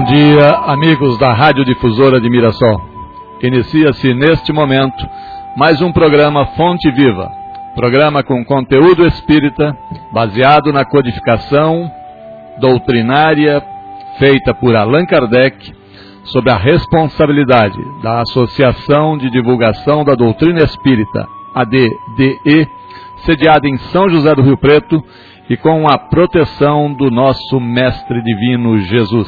dia, amigos da Rádio Difusora de Mirassol. Inicia-se neste momento mais um programa Fonte Viva, programa com conteúdo espírita baseado na codificação doutrinária feita por Allan Kardec sobre a responsabilidade da Associação de Divulgação da Doutrina Espírita, ADDE, sediada em São José do Rio Preto e com a proteção do nosso Mestre Divino Jesus.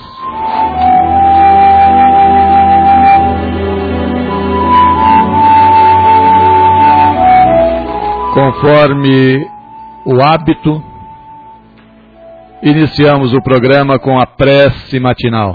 Conforme o hábito, iniciamos o programa com a prece matinal.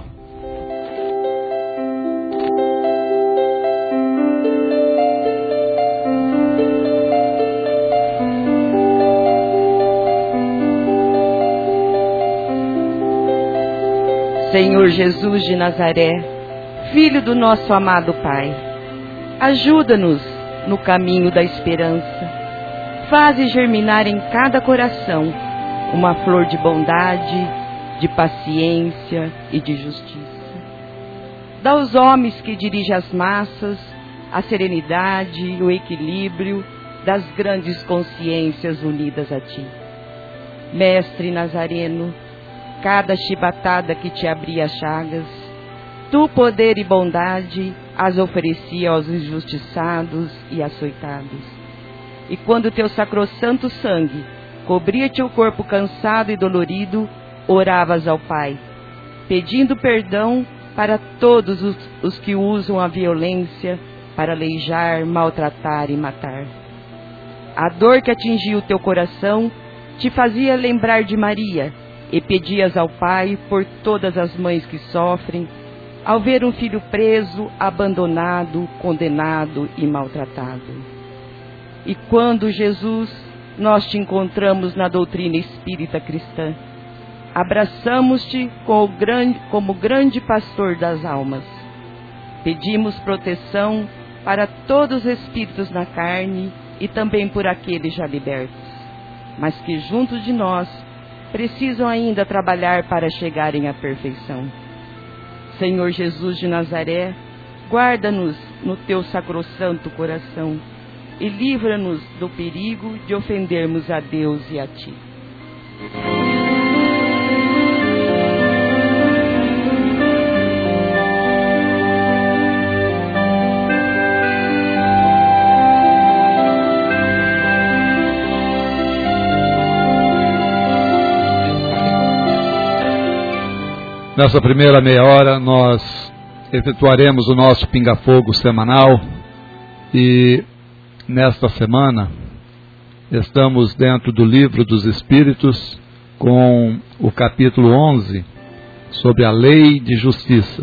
Senhor Jesus de Nazaré, Filho do nosso amado Pai, ajuda-nos no caminho da esperança. Faze germinar em cada coração uma flor de bondade, de paciência e de justiça. Dá aos homens que dirigem as massas a serenidade e o equilíbrio das grandes consciências unidas a Ti. Mestre Nazareno, cada chibatada que te abria as chagas, Tu, poder e bondade, as oferecia aos injustiçados e açoitados. E quando teu sacrossanto sangue cobria-te o corpo cansado e dolorido, oravas ao Pai, pedindo perdão para todos os que usam a violência para aleijar, maltratar e matar. A dor que atingiu teu coração te fazia lembrar de Maria, e pedias ao Pai por todas as mães que sofrem, ao ver um filho preso, abandonado, condenado e maltratado. E quando, Jesus, nós te encontramos na doutrina espírita cristã, abraçamos-te como grande pastor das almas. Pedimos proteção para todos os espíritos na carne e também por aqueles já libertos, mas que junto de nós precisam ainda trabalhar para chegarem à perfeição. Senhor Jesus de Nazaré, guarda-nos no teu sacrossanto coração e livra-nos do perigo de ofendermos a Deus e a Ti. Nessa primeira meia hora, nós efetuaremos o nosso pinga-fogo semanal e, nesta semana, estamos dentro do Livro dos Espíritos com o capítulo 11 sobre a Lei de Justiça.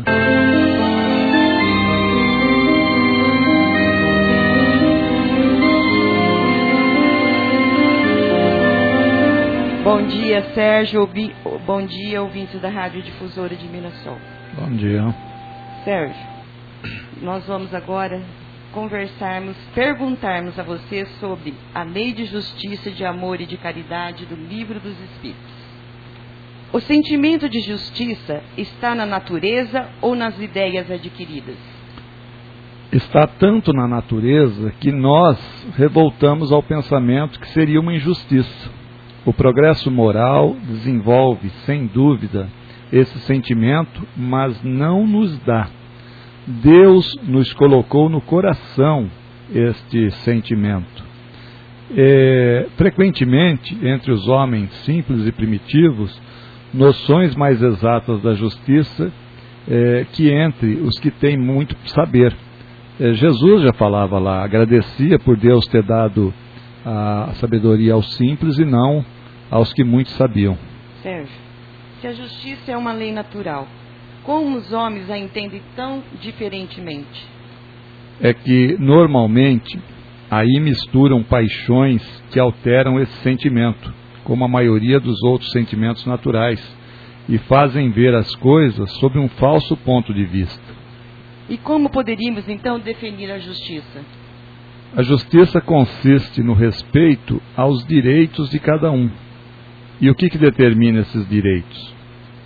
Bom dia, Sérgio. Bom dia, ouvintes da Rádio Difusora de Mirassol. Bom dia. Sérgio, nós vamos agora perguntarmos a você sobre a lei de justiça, de amor e de caridade do Livro dos Espíritos. O sentimento de justiça está na natureza ou nas ideias adquiridas? Está tanto na natureza que nós revoltamos ao pensamento que seria uma injustiça. O progresso moral desenvolve, sem dúvida, esse sentimento, mas não nos dá. Deus nos colocou no coração este sentimento. Frequentemente, entre os homens simples e primitivos, noções mais exatas da justiça que entre os que têm muito saber. Jesus já falava lá, agradecia por Deus ter dado a sabedoria aos simples e não aos que muito sabiam. Sérgio, se a justiça é uma lei natural, como os homens a entendem tão diferentemente? É que, normalmente, aí misturam paixões que alteram esse sentimento, como a maioria dos outros sentimentos naturais, e fazem ver as coisas sob um falso ponto de vista. E como poderíamos, então, definir a justiça? A justiça consiste no respeito aos direitos de cada um. E o que determina esses direitos?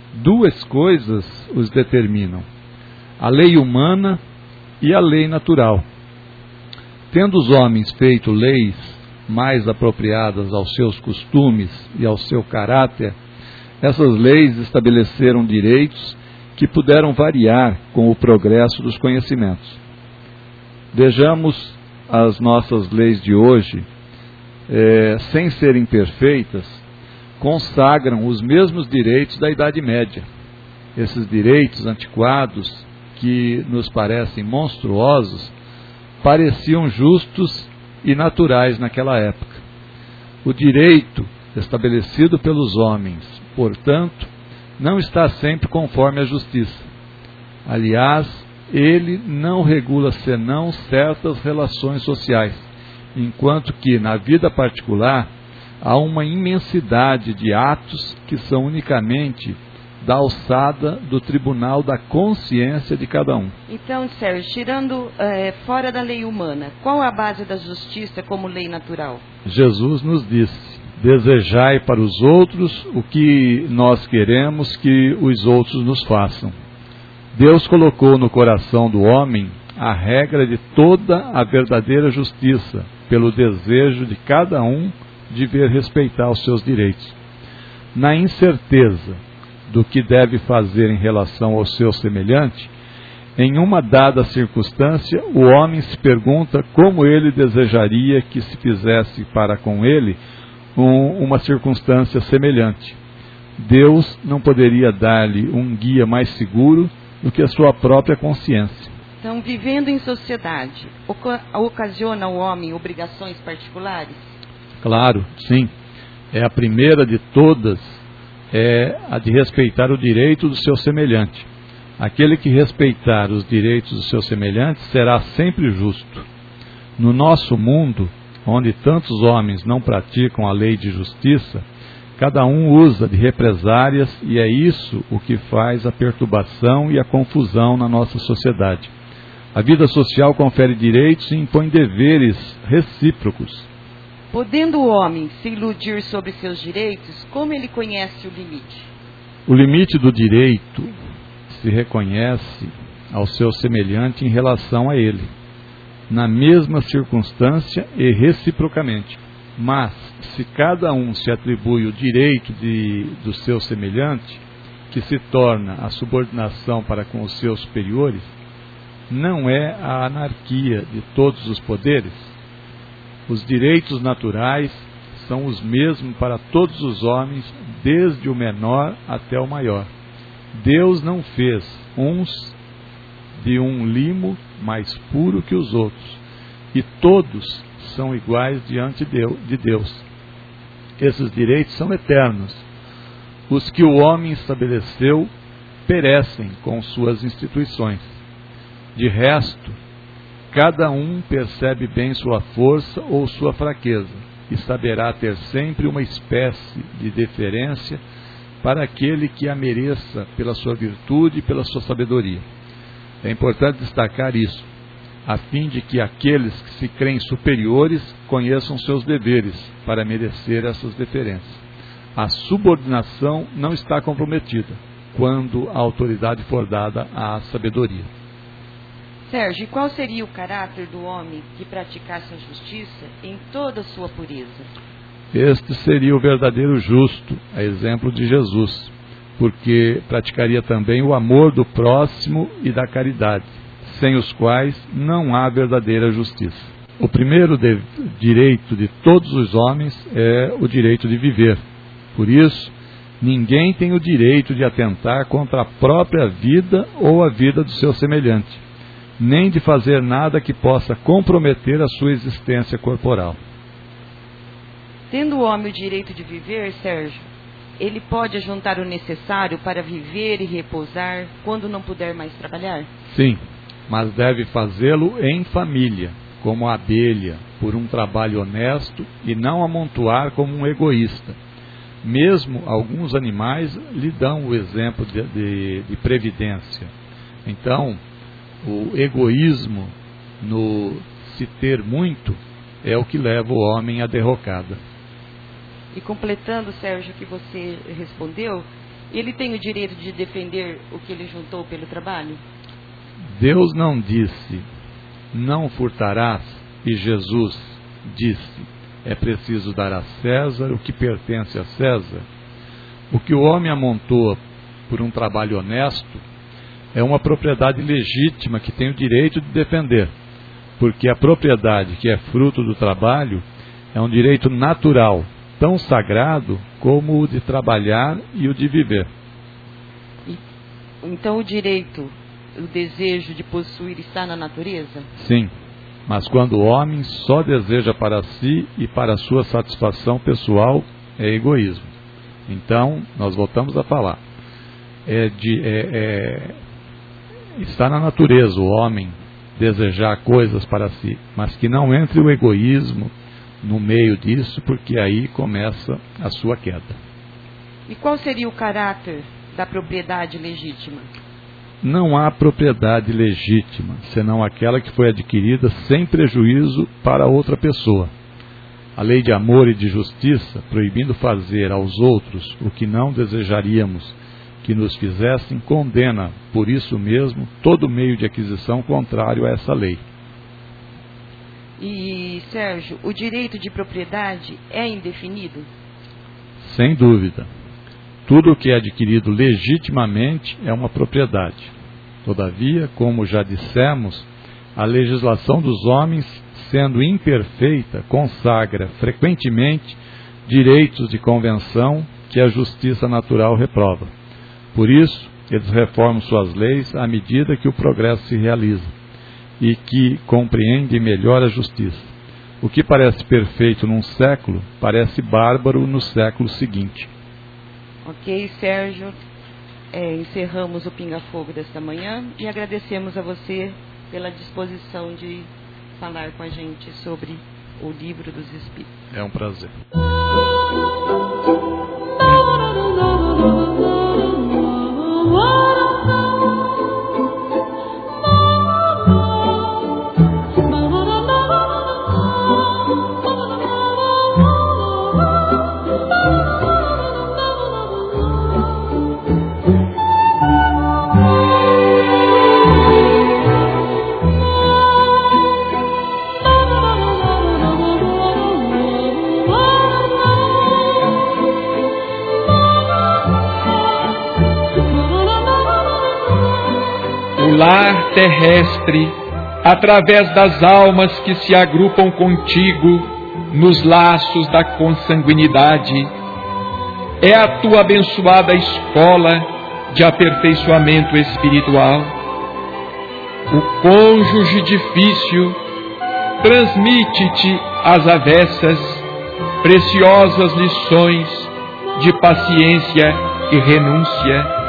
duas coisas os determinam: a lei humana e a lei natural. Tendo os homens feito leis mais apropriadas aos seus costumes e ao seu caráter, essas leis estabeleceram direitos que puderam variar com o progresso dos conhecimentos. Vejamos as nossas leis de hoje, sem serem perfeitas, consagram os mesmos direitos da Idade Média. Esses direitos antiquados, que nos parecem monstruosos, pareciam justos e naturais naquela época. O direito estabelecido pelos homens, portanto, não está sempre conforme a justiça. Aliás, ele não regula senão certas relações sociais, enquanto que, na vida particular, há uma imensidade de atos que são unicamente da alçada do tribunal da consciência de cada um. Então, Sérgio, tirando fora da lei humana, qual a base da justiça como lei natural? Jesus nos disse: desejai para os outros o que nós queremos que os outros nos façam. Deus colocou no coração do homem a regra de toda a verdadeira justiça, pelo desejo de cada um de ver respeitar os seus direitos. Na incerteza do que deve fazer em relação ao seu semelhante, em uma dada circunstância, o homem se pergunta como ele desejaria que se fizesse para com ele uma circunstância semelhante. Deus não poderia dar-lhe um guia mais seguro do que a sua própria consciência. Então, vivendo em sociedade, ocasiona ao homem obrigações particulares? Claro, sim. É a primeira de todas, é a de respeitar o direito do seu semelhante. Aquele que respeitar os direitos do seu semelhante será sempre justo. No nosso mundo, onde tantos homens não praticam a lei de justiça, cada um usa de represárias, e é isso o que faz a perturbação e a confusão na nossa sociedade. A vida social confere direitos e impõe deveres recíprocos. Podendo o homem se iludir sobre seus direitos, como ele conhece o limite? O limite do direito se reconhece ao seu semelhante em relação a ele, na mesma circunstância e reciprocamente. Mas, se cada um se atribui o direito do seu semelhante, que se torna a subordinação para com os seus superiores, não é a anarquia de todos os poderes? Os direitos naturais são os mesmos para todos os homens, desde o menor até o maior. Deus não fez uns de um limo mais puro que os outros, e todos são iguais diante de Deus. Esses direitos são eternos. Os que o homem estabeleceu perecem com suas instituições. De resto, cada um percebe bem sua força ou sua fraqueza e saberá ter sempre uma espécie de deferência para aquele que a mereça pela sua virtude e pela sua sabedoria. É importante destacar isso, a fim de que aqueles que se creem superiores conheçam seus deveres para merecer essas deferências. A subordinação não está comprometida quando a autoridade for dada à sabedoria. Sérgio, qual seria o caráter do homem que praticasse a justiça em toda a sua pureza? Este seria o verdadeiro justo, a exemplo de Jesus, porque praticaria também o amor do próximo e da caridade, sem os quais não há verdadeira justiça. O primeiro direito de todos os homens é o direito de viver. Por isso, ninguém tem o direito de atentar contra a própria vida ou a vida do seu semelhante, nem de fazer nada que possa comprometer a sua existência corporal. Tendo o homem o direito de viver, Sérgio, ele pode ajuntar o necessário para viver e repousar quando não puder mais trabalhar? Sim, mas deve fazê-lo em família, como a abelha, por um trabalho honesto, e não amontoar como um egoísta. Mesmo alguns animais lhe dão o exemplo de previdência. Então, o egoísmo no se ter muito é o que leva o homem à derrocada. E completando, Sérgio, o que você respondeu, Ele tem o direito de defender o que ele juntou pelo trabalho? Deus não disse, não furtarás, e Jesus disse, é preciso dar a César o que pertence a César. O que o homem amontoa por um trabalho honesto é uma propriedade legítima que tem o direito de defender, porque a propriedade que é fruto do trabalho é um direito natural, tão sagrado como o de trabalhar e o de viver. Então o direito, o desejo de possuir está na natureza? Sim, mas quando o homem só deseja para si e para a sua satisfação pessoal, é egoísmo. Então, nós voltamos a falar. Está na natureza o homem desejar coisas para si, mas que não entre o egoísmo no meio disso, porque aí começa a sua queda. E qual seria o caráter da propriedade legítima? Não há propriedade legítima, senão aquela que foi adquirida sem prejuízo para outra pessoa. A lei de amor e de justiça, proibindo fazer aos outros o que não desejaríamos que nos fizessem, condena, por isso mesmo, todo meio de aquisição contrário a essa lei. E, Sérgio, o direito de propriedade é indefinido? Sem dúvida. Tudo o que é adquirido legitimamente é uma propriedade. Todavia, como já dissemos, a legislação dos homens, sendo imperfeita, consagra frequentemente direitos de convenção que a justiça natural reprova. Por isso, eles reformam suas leis à medida que o progresso se realiza e que compreende melhor a justiça. O que parece perfeito num século, parece bárbaro no século seguinte. Ok, Sérgio. Encerramos o Pinga Fogo desta manhã e agradecemos a você pela disposição de falar com a gente sobre o Livro dos Espíritos. É um prazer. Lar terrestre, através das almas que se agrupam contigo nos laços da consanguinidade, é a tua abençoada escola de aperfeiçoamento espiritual. O cônjuge difícil transmite-te às avessas preciosas lições de paciência e renúncia.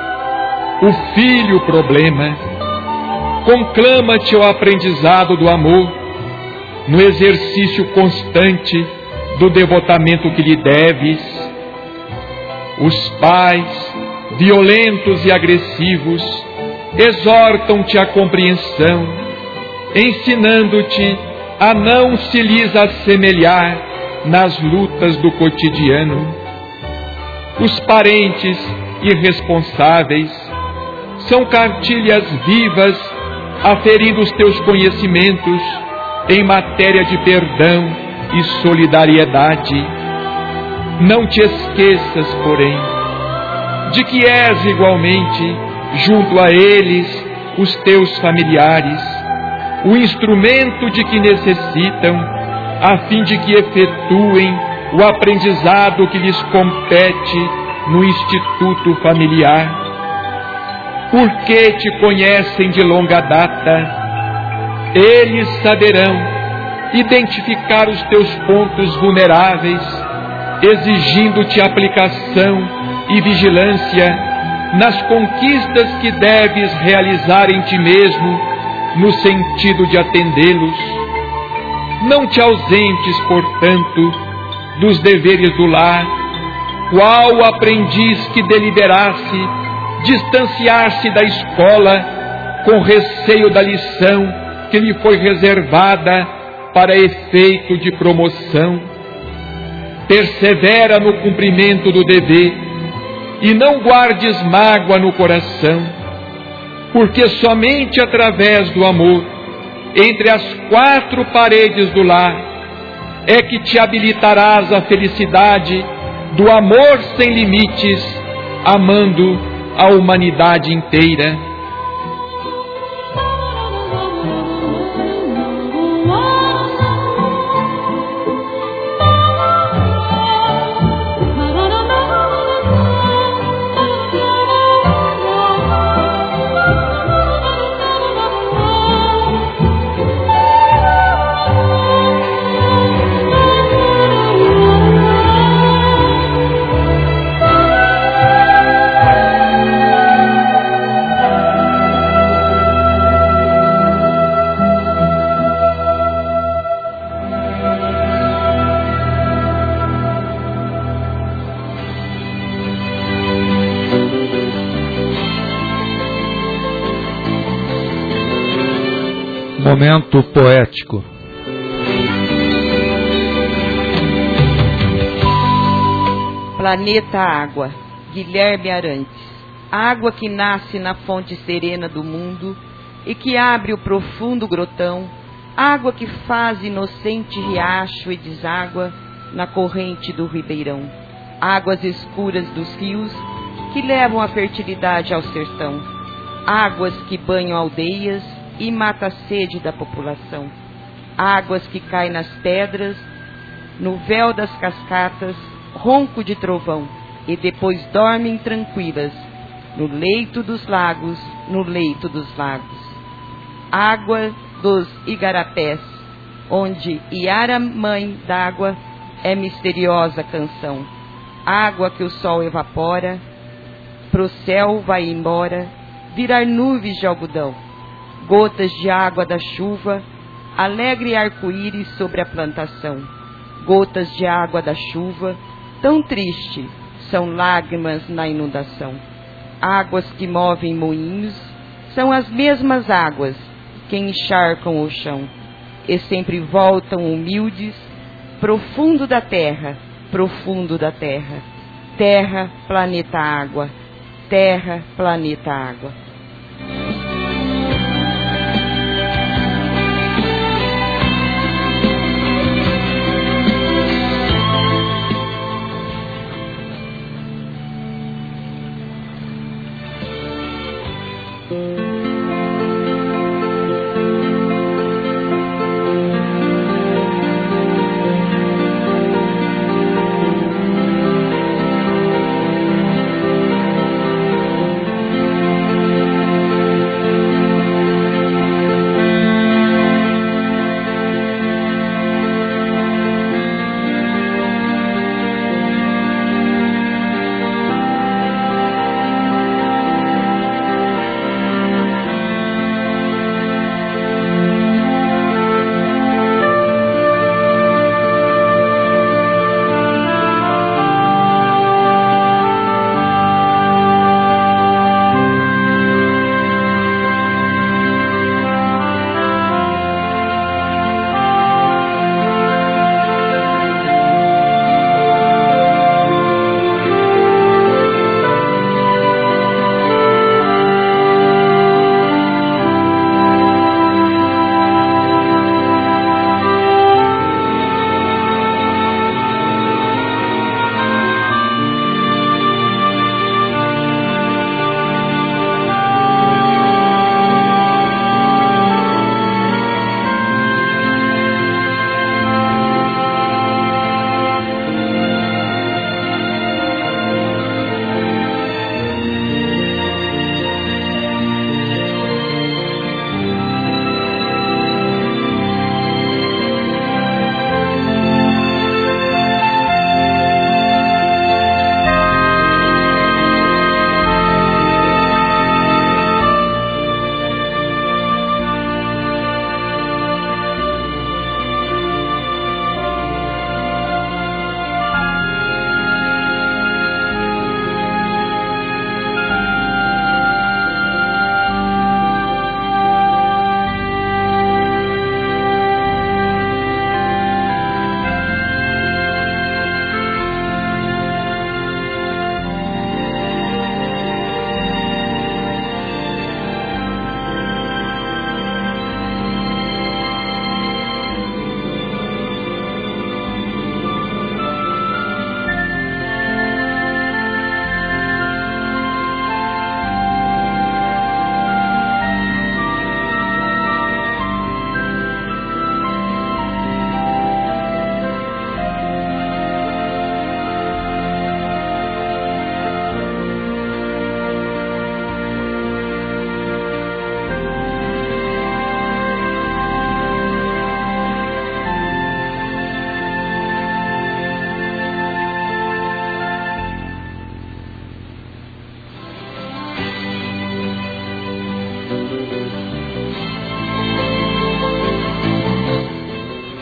O filho problema conclama-te ao aprendizado do amor, no exercício constante do devotamento que lhe deves. Os pais, violentos e agressivos, exortam-te à compreensão, ensinando-te a não se lhes assemelhar nas lutas do cotidiano. Os parentes irresponsáveis são cartilhas vivas aferindo os teus conhecimentos em matéria de perdão e solidariedade. Não te esqueças, porém, de que és igualmente, junto a eles, os teus familiares, o instrumento de que necessitam, a fim de que efetuem o aprendizado que lhes compete no instituto familiar. Porque te conhecem de longa data, eles saberão identificar os teus pontos vulneráveis, exigindo-te aplicação e vigilância nas conquistas que deves realizar em ti mesmo, no sentido de atendê-los. Não te ausentes, portanto, dos deveres do lar, qual aprendiz que deliberasse distanciar-se da escola com receio da lição que lhe foi reservada para efeito de promoção. Persevera no cumprimento do dever, e não guardes mágoa no coração, porque somente através do amor, entre as quatro paredes do lar, é que te habilitarás à felicidade do amor sem limites, amando a humanidade inteira. Momento poético. Planeta Água, Guilherme Arantes. Água que nasce na fonte serena do mundo e que abre o profundo grotão, água que faz inocente riacho e deságua na corrente do ribeirão, águas escuras dos rios que levam a fertilidade ao sertão, águas que banham aldeias e mata a sede da população, águas que caem nas pedras, no véu das cascatas, ronco de trovão, e depois dormem tranquilas, no leito dos lagos, no leito dos lagos. Água dos igarapés, onde Iara, mãe d'água, é misteriosa canção, água que o sol evapora, pro céu vai embora, virar nuvens de algodão, gotas de água da chuva, alegre arco-íris sobre a plantação. Gotas de água da chuva, tão triste, são lágrimas na inundação. Águas que movem moinhos, são as mesmas águas que encharcam o chão, e sempre voltam humildes, profundo da terra, profundo da terra. Terra, planeta água, terra, planeta água.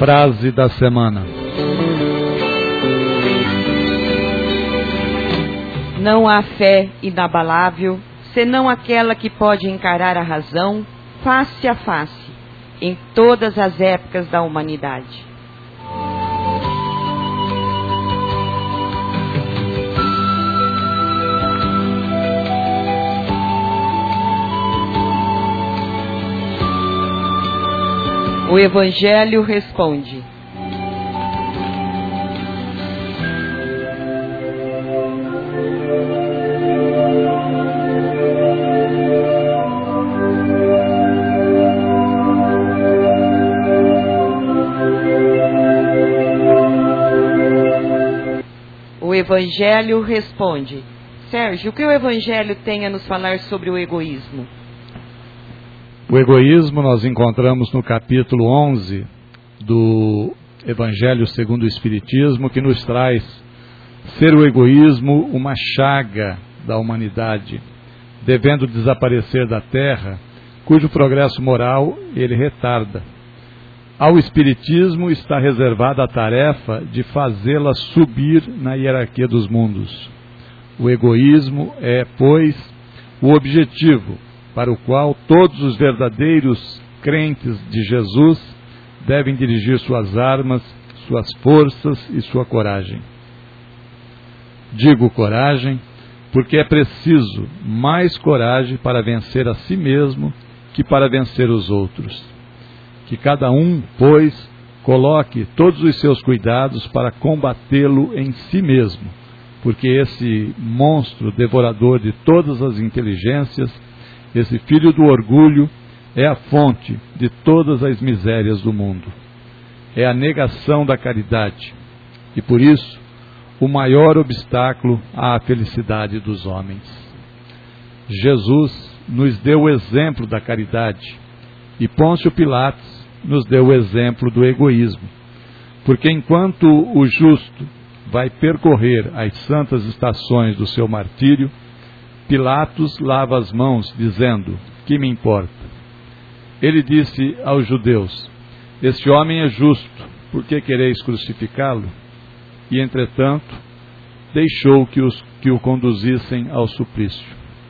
frase da semana. Não há fé inabalável, senão aquela que pode encarar a razão face a face, em todas as épocas da humanidade. O Evangelho responde: O Evangelho responde. Sérgio, o que o Evangelho tem a nos falar sobre o egoísmo? O egoísmo nós encontramos no capítulo 11 do Evangelho segundo o Espiritismo, que nos traz ser o egoísmo uma chaga da humanidade, devendo desaparecer da terra, cujo progresso moral ele retarda. Ao Espiritismo está reservada a tarefa de fazê-la subir na hierarquia dos mundos. O egoísmo é, pois, o objetivo para o qual todos os verdadeiros crentes de Jesus devem dirigir suas armas, suas forças e sua coragem. Digo coragem, porque é preciso mais coragem para vencer a si mesmo que para vencer os outros. Que cada um, pois, coloque todos os seus cuidados para combatê-lo em si mesmo, porque esse monstro devorador de todas as inteligências, esse filho do orgulho, é a fonte de todas as misérias do mundo. É a negação da caridade e, por isso, o maior obstáculo à felicidade dos homens. Jesus nos deu o exemplo da caridade e Pôncio Pilatos nos deu o exemplo do egoísmo, porque enquanto o justo vai percorrer as santas estações do seu martírio, Pilatos lava as mãos, dizendo: que me importa? Ele disse aos judeus: este homem é justo, por que quereis crucificá-lo? E, entretanto, deixou que o conduzissem ao suplício.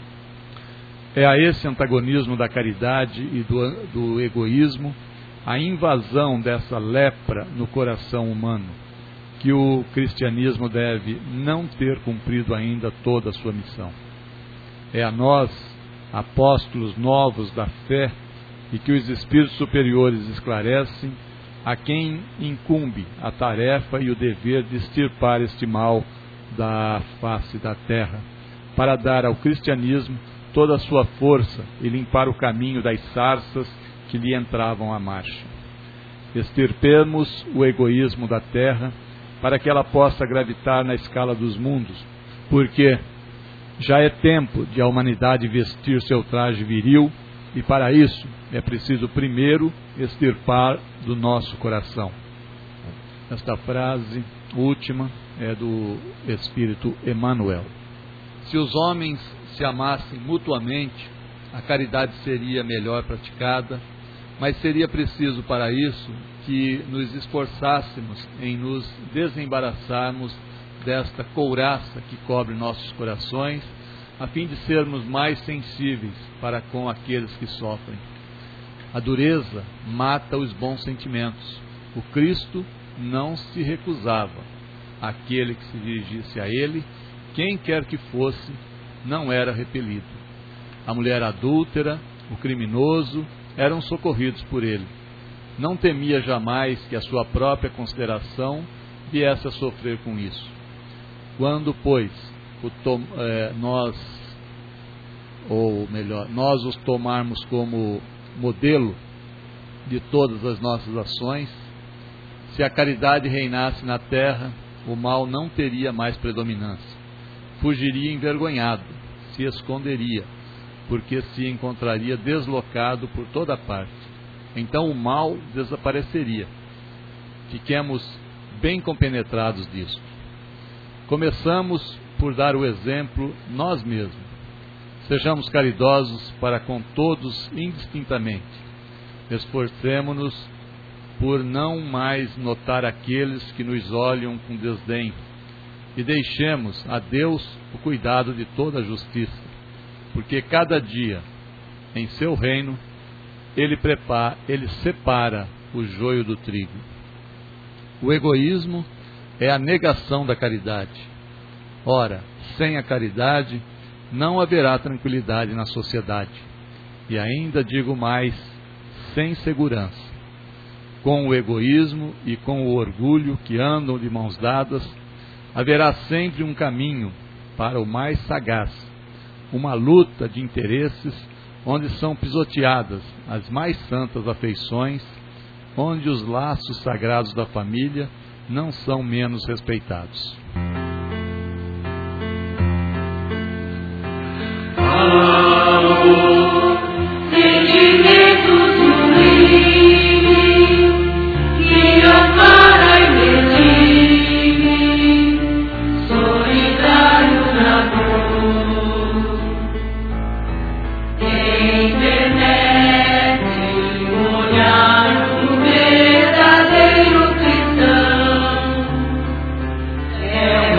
É a esse antagonismo da caridade e do egoísmo, a invasão dessa lepra no coração humano, que o cristianismo deve não ter cumprido ainda toda a sua missão. É a nós, apóstolos novos da fé, e que os espíritos superiores esclarecem, a quem incumbe a tarefa e o dever de extirpar este mal da face da terra, para dar ao cristianismo toda a sua força e limpar o caminho das sarças que lhe entravam à marcha. Extirpemos o egoísmo da terra, para que ela possa gravitar na escala dos mundos, porque já é tempo de a humanidade vestir seu traje viril, e para isso é preciso primeiro extirpar do nosso coração. Esta frase última é do Espírito Emmanuel. Se os homens se amassem mutuamente, a caridade seria melhor praticada, mas seria preciso para isso que nos esforçássemos em nos desembaraçarmos desta couraça que cobre nossos corações, a fim de sermos mais sensíveis para com aqueles que sofrem. A dureza mata os bons sentimentos. O Cristo não se recusava. Aquele que se dirigisse a ele, quem quer que fosse, não era repelido. A mulher adúltera, o criminoso, eram socorridos por ele. Não temia jamais que a sua própria consideração viesse a sofrer com isso. Quando, pois, nós os tomarmos como modelo de todas as nossas ações, se a caridade reinasse na terra, o mal não teria mais predominância. Fugiria envergonhado, se esconderia, porque se encontraria deslocado por toda parte. Então o mal desapareceria. Fiquemos bem compenetrados disso. Começamos por dar o exemplo nós mesmos. Sejamos caridosos para com todos indistintamente. Esforcemo-nos por não mais notar aqueles que nos olham com desdém, e deixemos a Deus o cuidado de toda a justiça, porque cada dia, em seu reino, Ele separa o joio do trigo. O egoísmo é a negação da caridade. Ora, sem a caridade, não haverá tranquilidade na sociedade. E ainda digo mais, sem segurança. Com o egoísmo e com o orgulho que andam de mãos dadas, haverá sempre um caminho para o mais sagaz, uma luta de interesses onde são pisoteadas as mais santas afeições, onde os laços sagrados da família não são menos respeitados. Sentimentos ruins que ampara e redime, solidário na dor, enternece o olhar do verdadeiro cristão. É o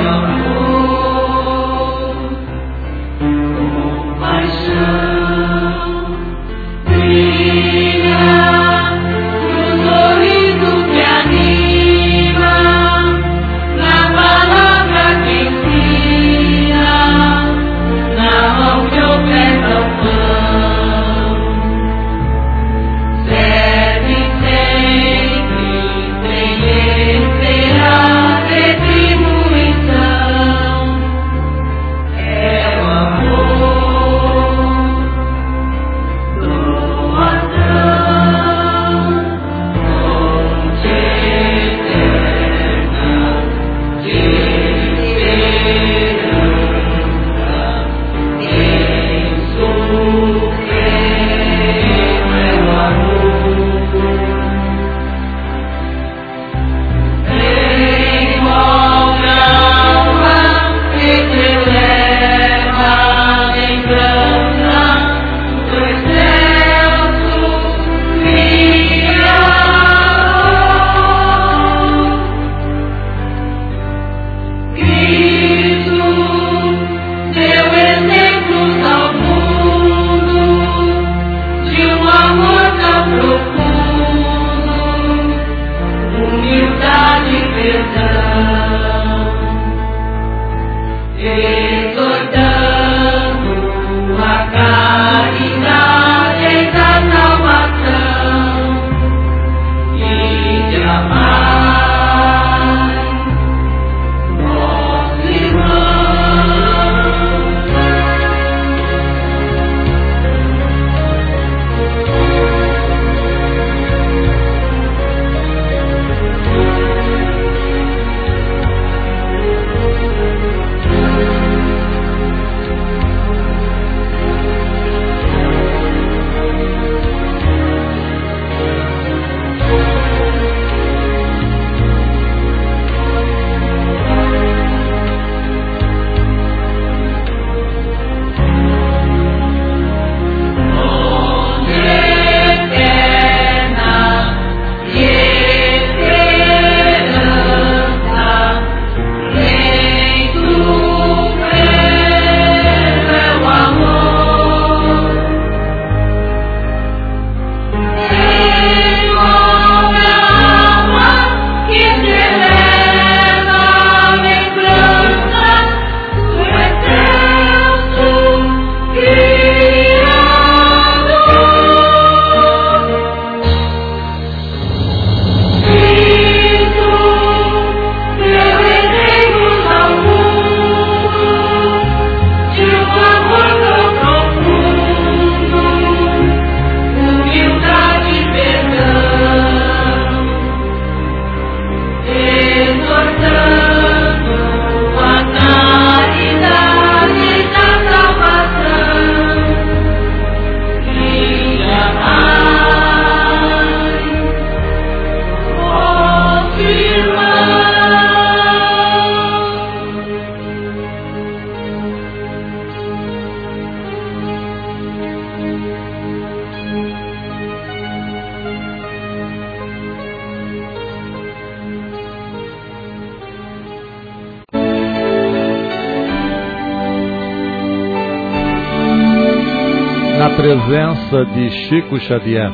amor, compaixão. presença de Chico Xavier.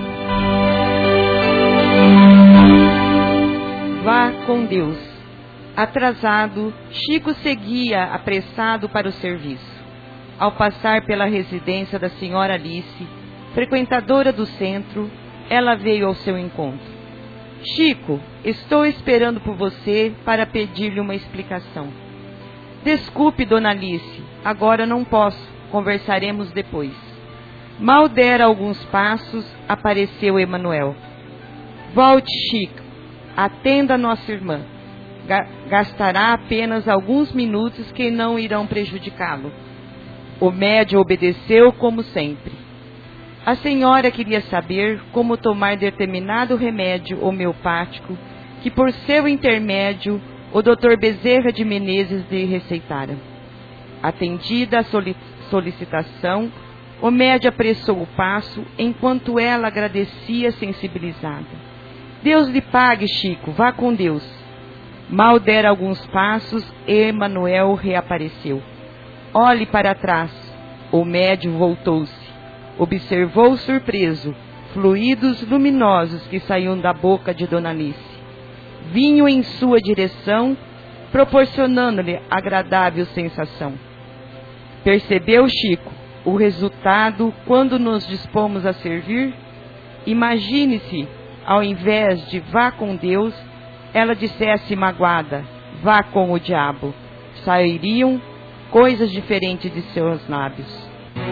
Vá com Deus. Atrasado, Chico seguia apressado para o serviço. Ao passar pela residência da senhora Alice, frequentadora do centro, ela veio ao seu encontro. Chico, estou esperando por você para pedir-lhe uma explicação. Desculpe, dona Alice, agora não posso, conversaremos depois. Mal dera alguns passos, apareceu Emanuel. Volte, Chico, atenda a nossa irmã. Gastará apenas alguns minutos que não irão prejudicá-lo. O médium obedeceu como sempre. A senhora queria saber como tomar determinado remédio homeopático que, por seu intermédio, o Dr. Bezerra de Menezes lhe receitara. Atendida a solicitação, o médium apressou o passo, enquanto ela agradecia sensibilizada. Deus lhe pague, Chico, vá com Deus. Mal dera alguns passos, Emanuel reapareceu. Olhe para trás. O médium voltou-se. Observou surpreso fluidos luminosos que saíam da boca de Dona Alice. Vinham em sua direção, proporcionando-lhe agradável sensação. Percebeu, Chico, o resultado quando nos dispomos a servir? Imagine-se, ao invés de vá com Deus, ela dissesse magoada, vá com o diabo. Sairiam coisas diferentes de seus lábios.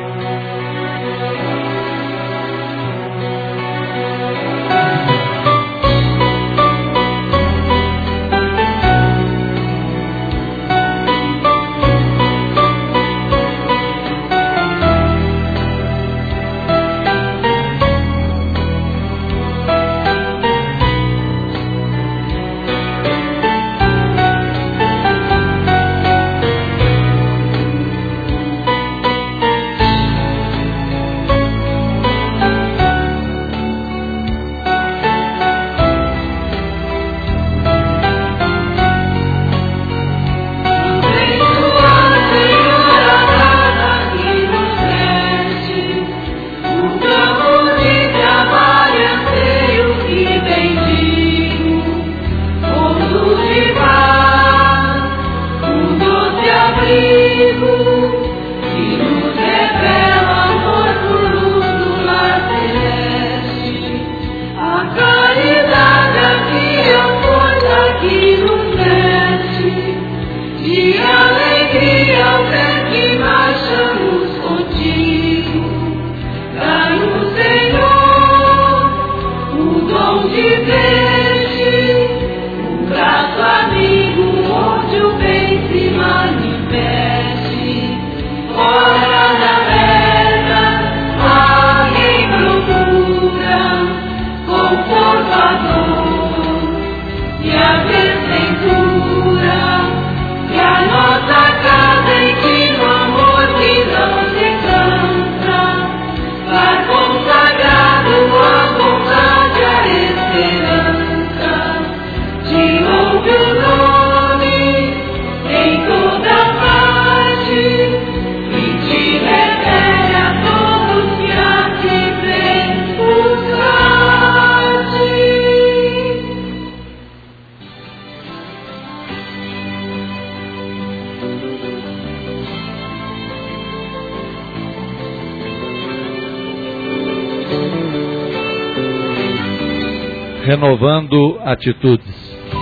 Renovando atitudes.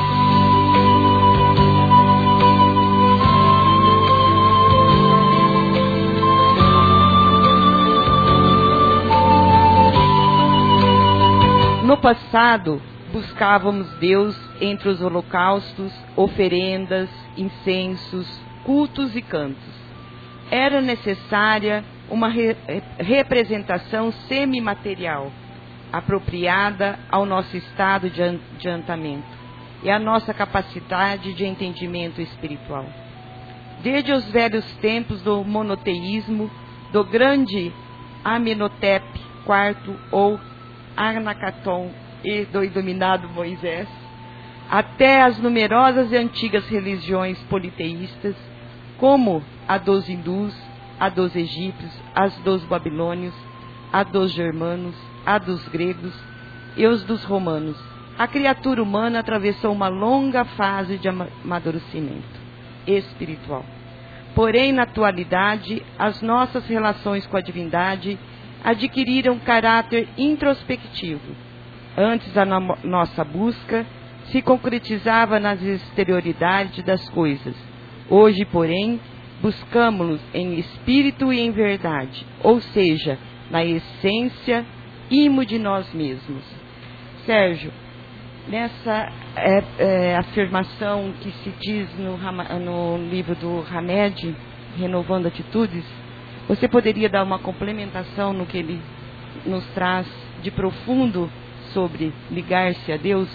No passado, buscávamos Deus entre os holocaustos, oferendas, incensos, cultos e cantos. Era necessária uma representação semimaterial, apropriada ao nosso estado de adiantamento e à nossa capacidade de entendimento espiritual. Desde os velhos tempos do monoteísmo, do grande Amenhotep IV ou Anacaton e do iluminado Moisés, até as numerosas e antigas religiões politeístas, como a dos hindus, a dos egípcios, as dos babilônios, a dos germanos, a dos gregos e os dos romanos. A criatura humana atravessou uma longa fase de amadurecimento espiritual. Porém, na atualidade, as nossas relações com a divindade adquiriram caráter introspectivo. Antes, a nossa busca se concretizava nas exterioridades das coisas. Hoje, porém, buscamos-los em espírito e em verdade, ou seja, na essência ímo de nós mesmos. Sérgio, nessa afirmação que se diz no livro do Hamed, Renovando Atitudes, você poderia dar uma complementação no que ele nos traz de profundo sobre ligar-se a Deus?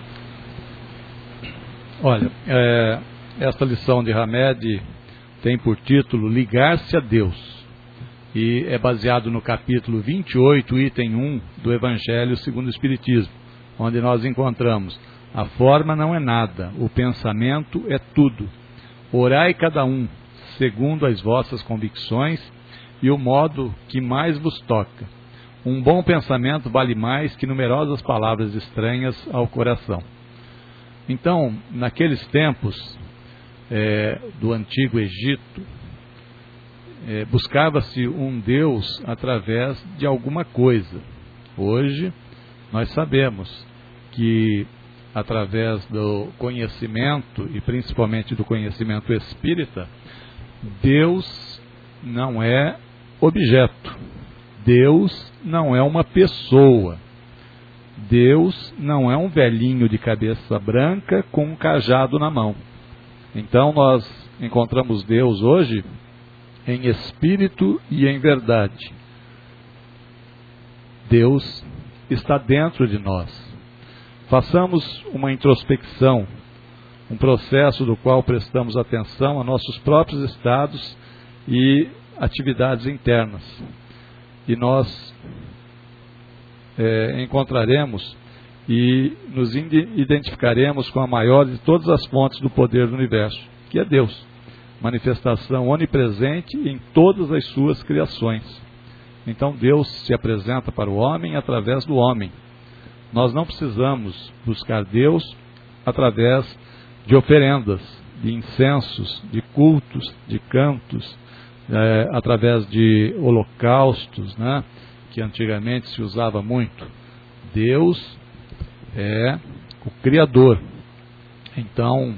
Olha, esta lição de Hamed tem por título Ligar-se a Deus, e é baseado no capítulo 28, item 1 do Evangelho segundo o Espiritismo, onde nós encontramos: a forma não é nada, o pensamento é tudo. Orai cada um, segundo as vossas convicções e o modo que mais vos toca. Um bom pensamento vale mais que numerosas palavras estranhas ao coração. Então, naqueles tempos do Antigo Egito, buscava-se um Deus através de alguma coisa. Hoje, nós sabemos que através do conhecimento, e principalmente do conhecimento espírita, Deus não é objeto, Deus não é uma pessoa, Deus não é um velhinho de cabeça branca com um cajado na mão. Então nós encontramos Deus hoje em espírito e em verdade. Deus está dentro de nós. Façamos uma introspecção, um processo do qual prestamos atenção a nossos próprios estados e atividades internas. E nós encontraremos e nos identificaremos com a maior de todas as fontes do poder do universo, que é Deus, manifestação onipresente em todas as suas criações. Então Deus se apresenta para o homem através do homem. Nós não precisamos buscar Deus através de oferendas, de incensos, de cultos, de cantos, através de holocaustos, né, que antigamente se usava muito. Deus é o Criador. Então,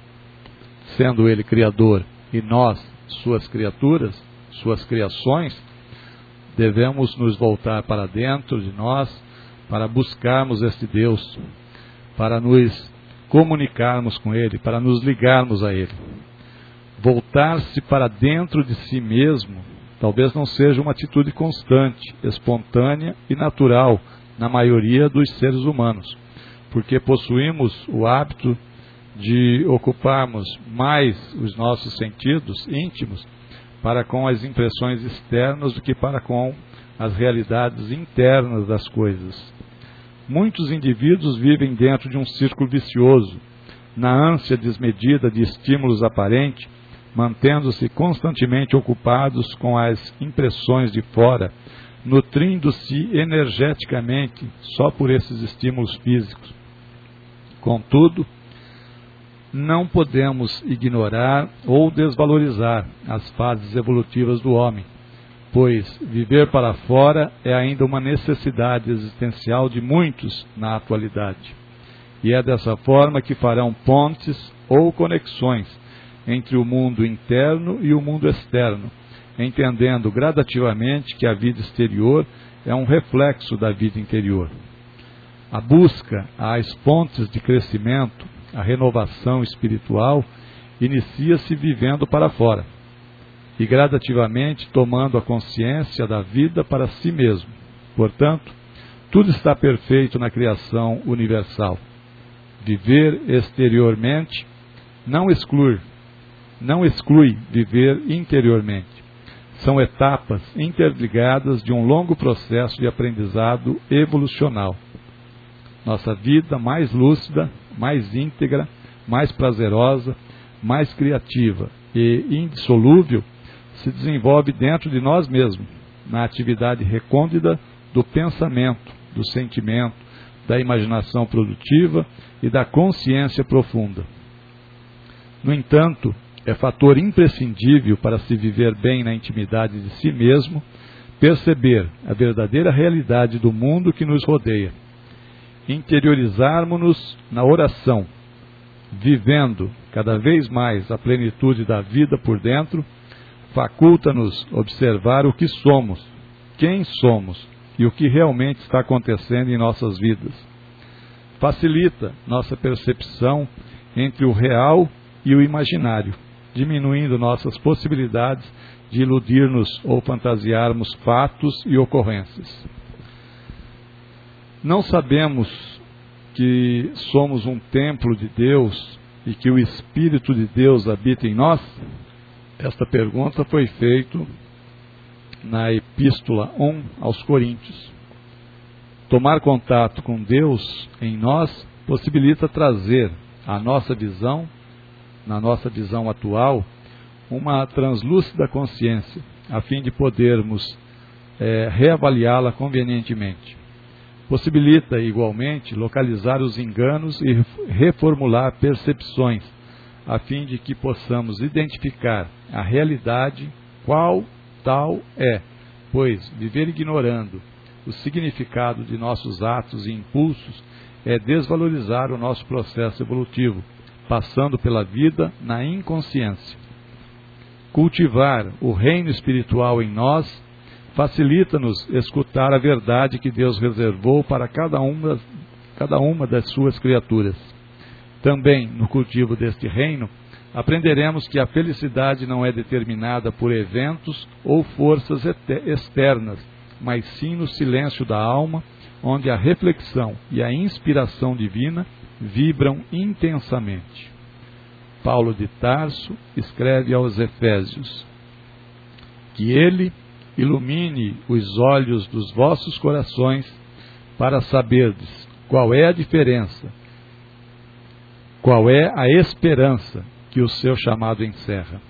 sendo Ele Criador e nós, suas criaturas, suas criações, devemos nos voltar para dentro de nós, para buscarmos este Deus, para nos comunicarmos com Ele, para nos ligarmos a Ele. Voltar-se para dentro de si mesmo talvez não seja uma atitude constante, espontânea e natural na maioria dos seres humanos, porque possuímos o hábito de ocuparmos mais os nossos sentidos íntimos para com as impressões externas do que para com as realidades internas das coisas. Muitos indivíduos vivem dentro de um círculo vicioso, na ânsia desmedida de estímulos aparentes, mantendo-se constantemente ocupados com as impressões de fora, nutrindo-se energeticamente só por esses estímulos físicos. Contudo, não podemos ignorar ou desvalorizar as fases evolutivas do homem, pois viver para fora é ainda uma necessidade existencial de muitos na atualidade. E é dessa forma que farão pontes ou conexões entre o mundo interno e o mundo externo, entendendo gradativamente que a vida exterior é um reflexo da vida interior. A busca às pontes de crescimento, a renovação espiritual, inicia-se vivendo para fora e gradativamente tomando a consciência da vida para si mesmo. Portanto, tudo está perfeito na criação universal. Viver exteriormente não exclui viver interiormente. São etapas interligadas de um longo processo de aprendizado evolucional. Nossa vida mais lúcida, mais íntegra, mais prazerosa, mais criativa e indissolúvel se desenvolve dentro de nós mesmos, na atividade recôndita do pensamento, do sentimento, da imaginação produtiva e da consciência profunda. No entanto, é fator imprescindível para se viver bem na intimidade de si mesmo, perceber a verdadeira realidade do mundo que nos rodeia, interiorizarmos-nos na oração, vivendo cada vez mais a plenitude da vida por dentro, faculta-nos observar o que somos, quem somos e o que realmente está acontecendo em nossas vidas. Facilita nossa percepção entre o real e o imaginário, diminuindo nossas possibilidades de iludir-nos ou fantasiarmos fatos e ocorrências. Não sabemos que somos um templo de Deus e que o Espírito de Deus habita em nós? Esta pergunta foi feita na Epístola 1 aos Coríntios. Tomar contato com Deus em nós possibilita trazer à nossa visão, na nossa visão atual, uma translúcida consciência, a fim de podermos reavaliá-la convenientemente. Possibilita, igualmente, localizar os enganos e reformular percepções, a fim de que possamos identificar a realidade qual tal é, pois viver ignorando o significado de nossos atos e impulsos é desvalorizar o nosso processo evolutivo, passando pela vida na inconsciência. Cultivar o reino espiritual em nós facilita-nos escutar a verdade que Deus reservou para cada uma das suas criaturas. Também, no cultivo deste reino, aprenderemos que a felicidade não é determinada por eventos ou forças externas, mas sim no silêncio da alma, onde a reflexão e a inspiração divina vibram intensamente. Paulo de Tarso escreve aos Efésios: que ele ilumine os olhos dos vossos corações para saberdes qual é a diferença, qual é a esperança que o seu chamado encerra.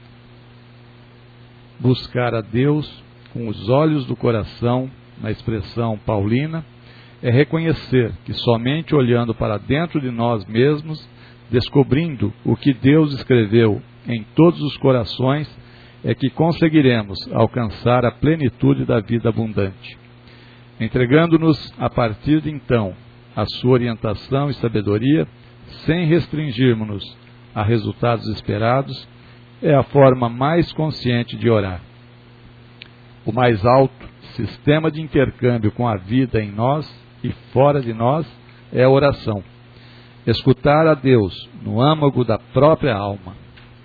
Buscar a Deus com os olhos do coração, na expressão paulina, é reconhecer que somente olhando para dentro de nós mesmos, descobrindo o que Deus escreveu em todos os corações, é que conseguiremos alcançar a plenitude da vida abundante. Entregando-nos a partir de então a sua orientação e sabedoria, sem restringirmos-nos a resultados esperados, é a forma mais consciente de orar. O mais alto sistema de intercâmbio com a vida em nós e fora de nós é a oração. Escutar a Deus no âmago da própria alma.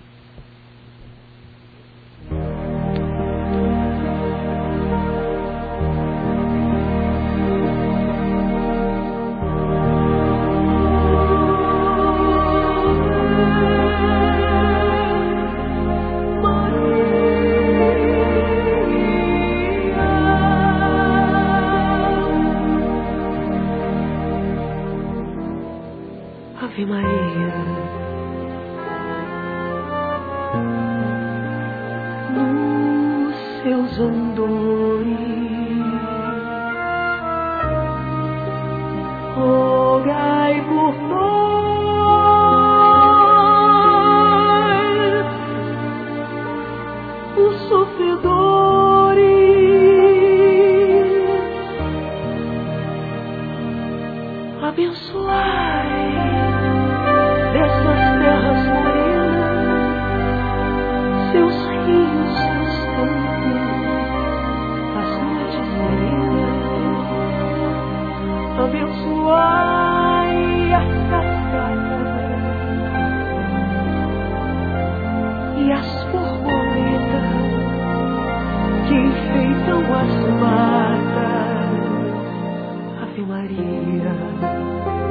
Ave Maria, nos seus andores, rogai por nós, os sofredores, abençoai dessas terras morenas, seus rios constantes, as noites serenas, abençoai as cascatas e as borboletas que enfeitam as matas. Ave Maria.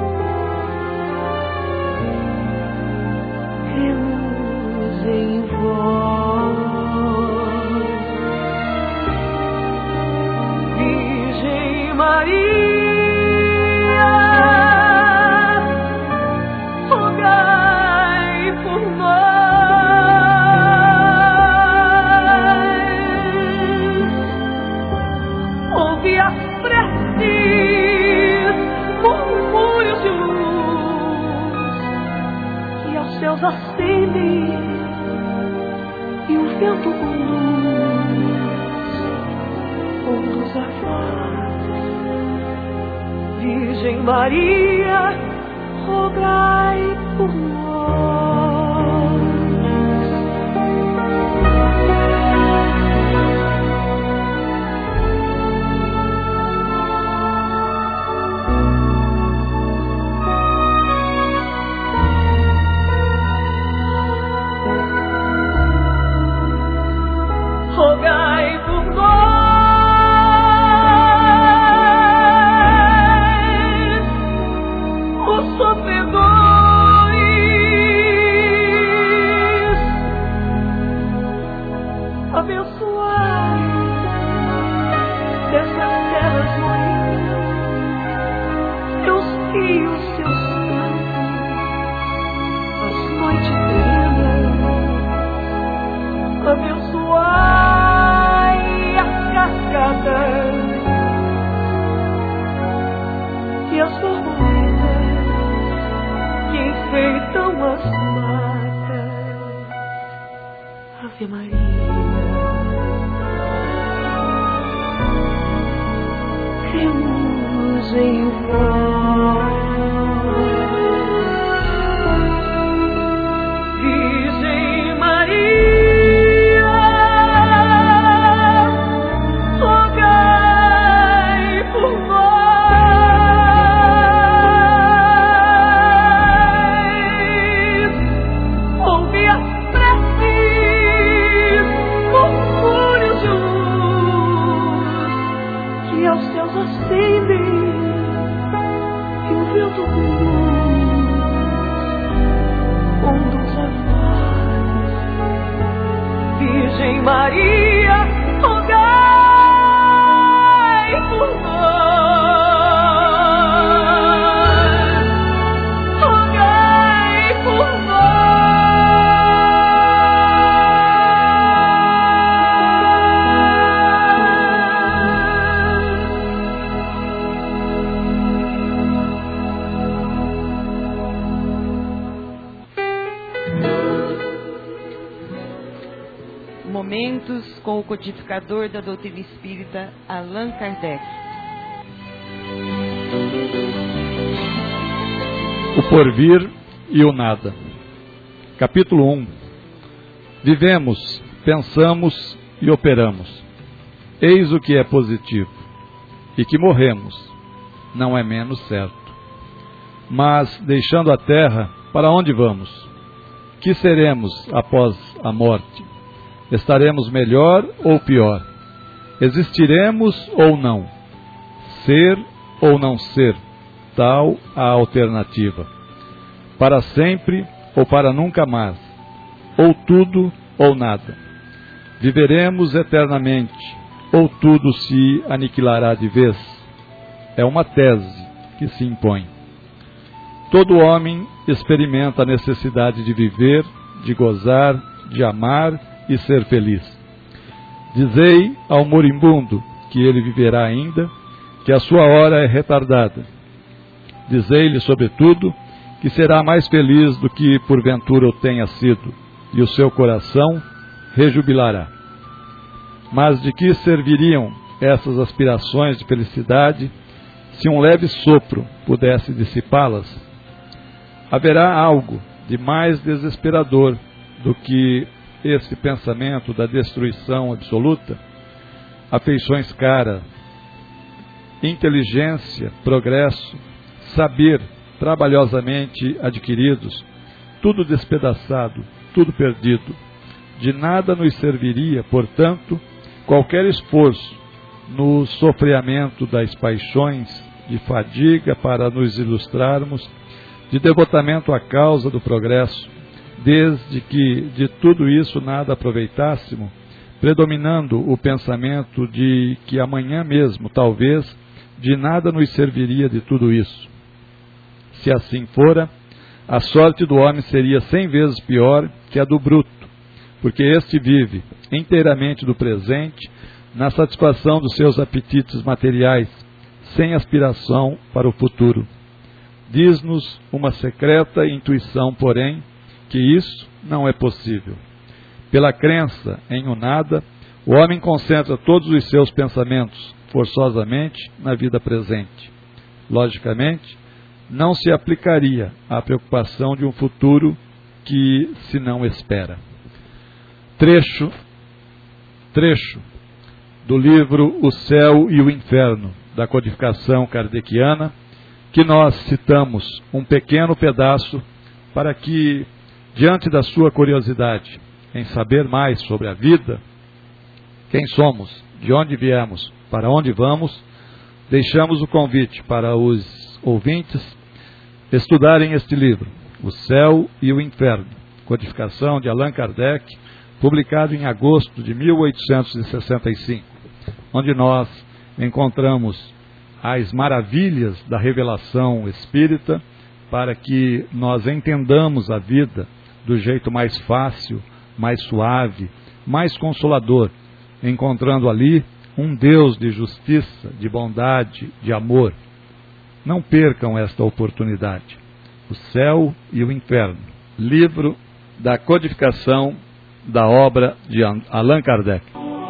vento conduz, conduz a voz. Virgem Maria, rogai por nós. Rogai por nós, os sofredores, abençoai dessas terras moinhas, teus rios, seus campos, as noites serenas, abençoai as cascadas e as borboletas que enfeitam as matas. Ave Maria, cremos em vós. Virgem Maria, rogai por nós. Ouvi as preces, murmúrios de luz que aos céus ascendem e o vento conduz a voz. Virgem Maria, rogai por nós, rogai por Momentos com o codificador da doutrina espírita, Allan Kardec. O porvir e o nada. Capítulo 1. Vivemos, pensamos e operamos. Eis o que é positivo. E que morremos, não é menos certo. Mas, deixando a terra, para onde vamos? Que seremos após a morte? Estaremos melhor ou pior? Existiremos ou não? Ser ou não ser? Tal a alternativa. Para sempre ou para nunca mais? Ou tudo ou nada? Viveremos eternamente ou tudo se aniquilará de vez? É uma tese que se impõe. Todo homem experimenta a necessidade de viver, de gozar, de amar e ser feliz. Dizei ao moribundo que ele viverá ainda, que a sua hora é retardada. Dizei-lhe, sobretudo, que será mais feliz do que porventura o tenha sido, e o seu coração rejubilará. Mas de que serviriam essas aspirações de felicidade se um leve sopro pudesse dissipá-las? Haverá algo de mais desesperador do que esse pensamento da destruição absoluta? Afeições caras, inteligência, progresso, saber trabalhosamente adquiridos, tudo despedaçado, tudo perdido. De nada nos serviria, portanto, qualquer esforço no sofreamento das paixões, de fadiga para nos ilustrarmos, de devotamento à causa do progresso, desde que de tudo isso nada aproveitássemos, predominando o pensamento de que amanhã mesmo, talvez, de nada nos serviria de tudo isso. Se assim fora, a sorte do homem seria 100 vezes pior que a do bruto, porque este vive inteiramente do presente, na satisfação dos seus apetites materiais, sem aspiração para o futuro. Diz-nos uma secreta intuição, porém, que isso não é possível. Pela crença em um nada, o homem concentra todos os seus pensamentos forçosamente na vida presente. Logicamente, não se aplicaria à preocupação de um futuro que se não espera. Trecho do livro O Céu e o Inferno, da codificação kardeciana, que nós citamos um pequeno pedaço para que, diante da sua curiosidade em saber mais sobre a vida, quem somos, de onde viemos, para onde vamos, deixamos o convite para os ouvintes estudarem este livro, O Céu e o Inferno, codificação de Allan Kardec, publicado em agosto de 1865, onde nós encontramos as maravilhas da revelação espírita para que nós entendamos a vida do jeito mais fácil, mais suave, mais consolador, encontrando ali um Deus de justiça, de bondade, de amor. Não percam esta oportunidade. O Céu e o Inferno, livro da codificação da obra de Allan Kardec.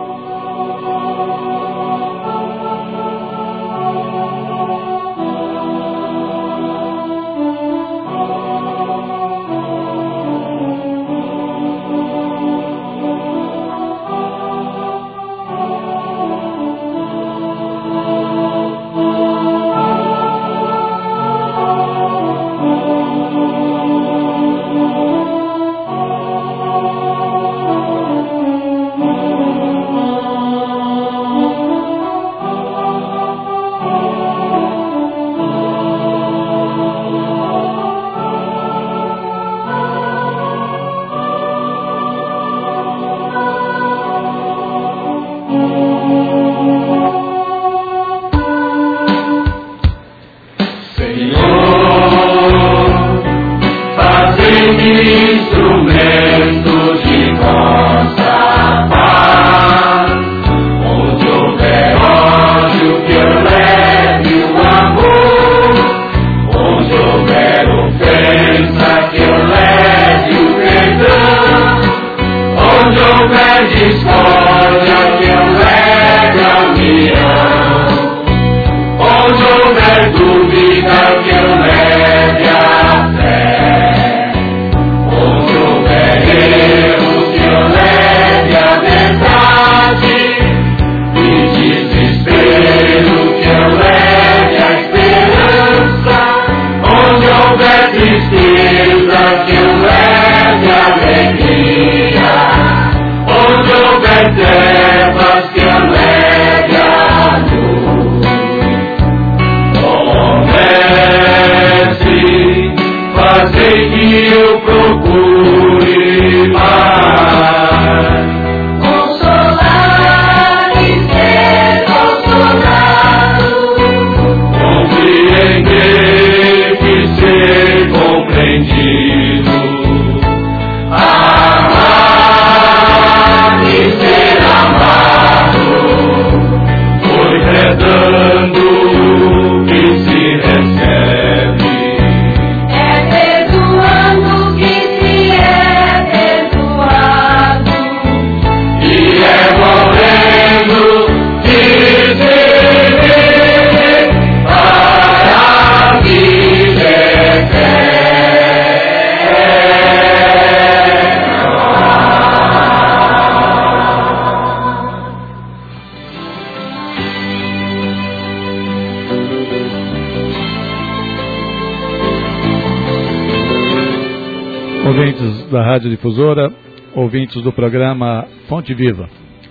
Ouvintes da Rádio Difusora, ouvintes do programa Fonte Viva.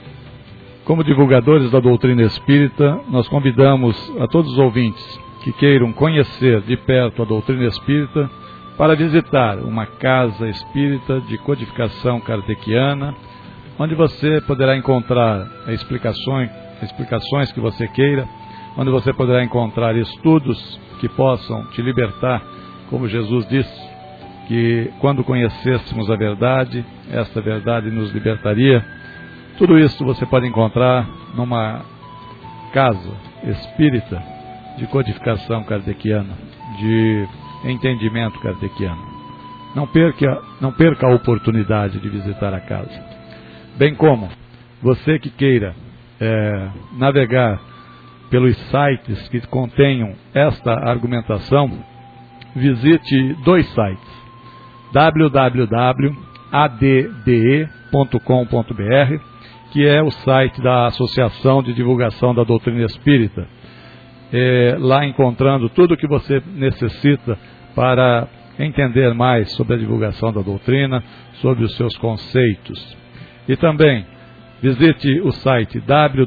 Como divulgadores da doutrina espírita, nós convidamos a todos os ouvintes que queiram conhecer de perto a doutrina espírita para visitar uma casa espírita de codificação kardeciana, onde você poderá encontrar explicações que você queira, onde você poderá encontrar estudos que possam te libertar, como Jesus disse, que quando conhecêssemos a verdade, esta verdade nos libertaria. Tudo isso você pode encontrar numa casa espírita de codificação kardeciana, de entendimento kardeciano. Não perca a oportunidade de visitar a casa. bem como você que queira navegar pelos sites que contenham esta argumentação, visite 2 sites, www.adde.com.br, que é o site da Associação de Divulgação da Doutrina Espírita, lá encontrando tudo o que você necessita para entender mais sobre a divulgação da doutrina, sobre os seus conceitos. E também visite o site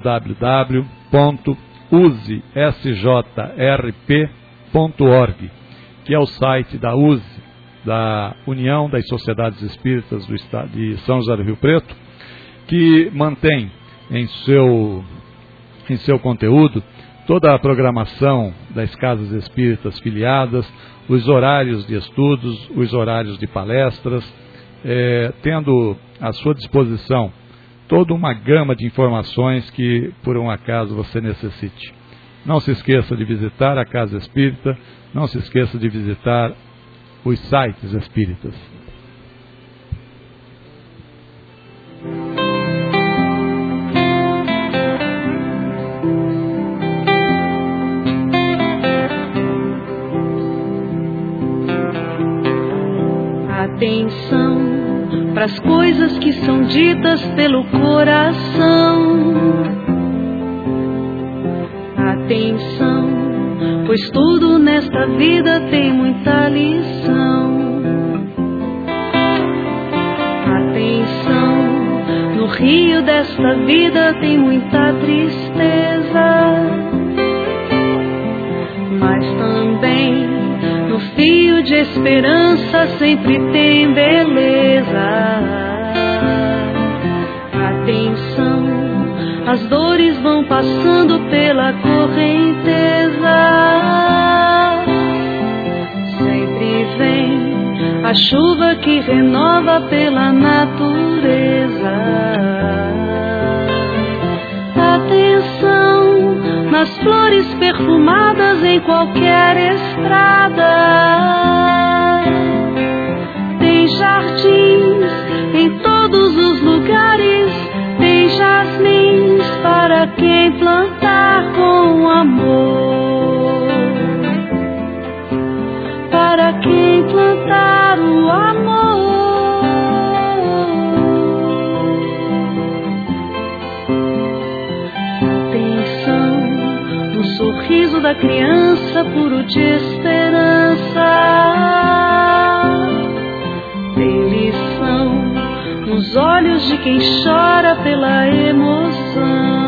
www.usesjrp.org, que é o site da USE, da União das Sociedades Espíritas do Estado de São José do Rio Preto, que mantém em seu conteúdo toda a programação das casas espíritas filiadas, os horários de estudos, os horários de palestras, tendo à sua disposição toda uma gama de informações que, por um acaso, você necessite. Não se esqueça de visitar a Casa Espírita, não se esqueça de visitar os sites espíritas. Atenção para as coisas que são ditas pelo coração. Atenção, pois tudo nesta vida tem muita lição. Atenção, no rio desta vida tem muita tristeza, mas também no fio de esperança sempre tem beleza. Atenção, as dores vão passando pela correnteza. Sempre vem a chuva que renova pela natureza. Atenção nas flores perfumadas em qualquer estrada. Tem jardins em todos os lugares, tem jasmins para quem plantar com amor, para quem plantar o amor. Sorriso da criança puro de esperança. Tem lição nos olhos de quem chora pela emoção.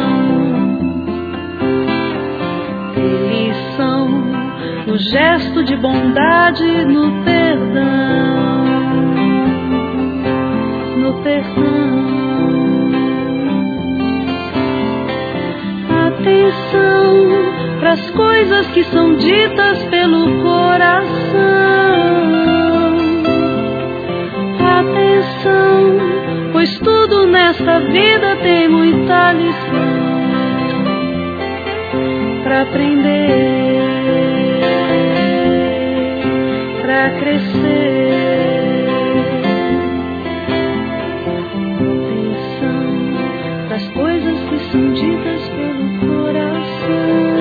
Tem lição no gesto de bondade, no perdão, no perdão. Atenção para as coisas que são ditas pelo coração. Atenção, pois tudo nesta vida tem muita lição para aprender, para crescer. Atenção para as coisas que são ditas pelo coração.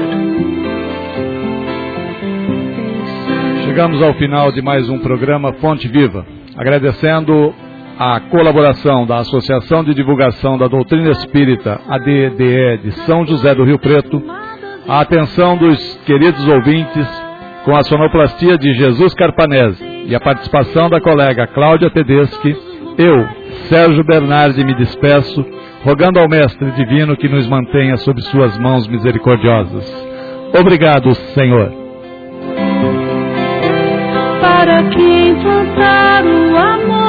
Chegamos ao final de mais um programa Fonte Viva, agradecendo a colaboração da Associação de Divulgação da Doutrina Espírita, ADDE, de São José do Rio Preto, a atenção dos queridos ouvintes, com a sonoplastia de Jesus Carpanese e a participação da colega Cláudia Tedeschi. Eu, Sérgio Bernardi, me despeço, rogando ao Mestre Divino que nos mantenha sob suas mãos misericordiosas. Obrigado, Senhor. Para quem plantar o amor.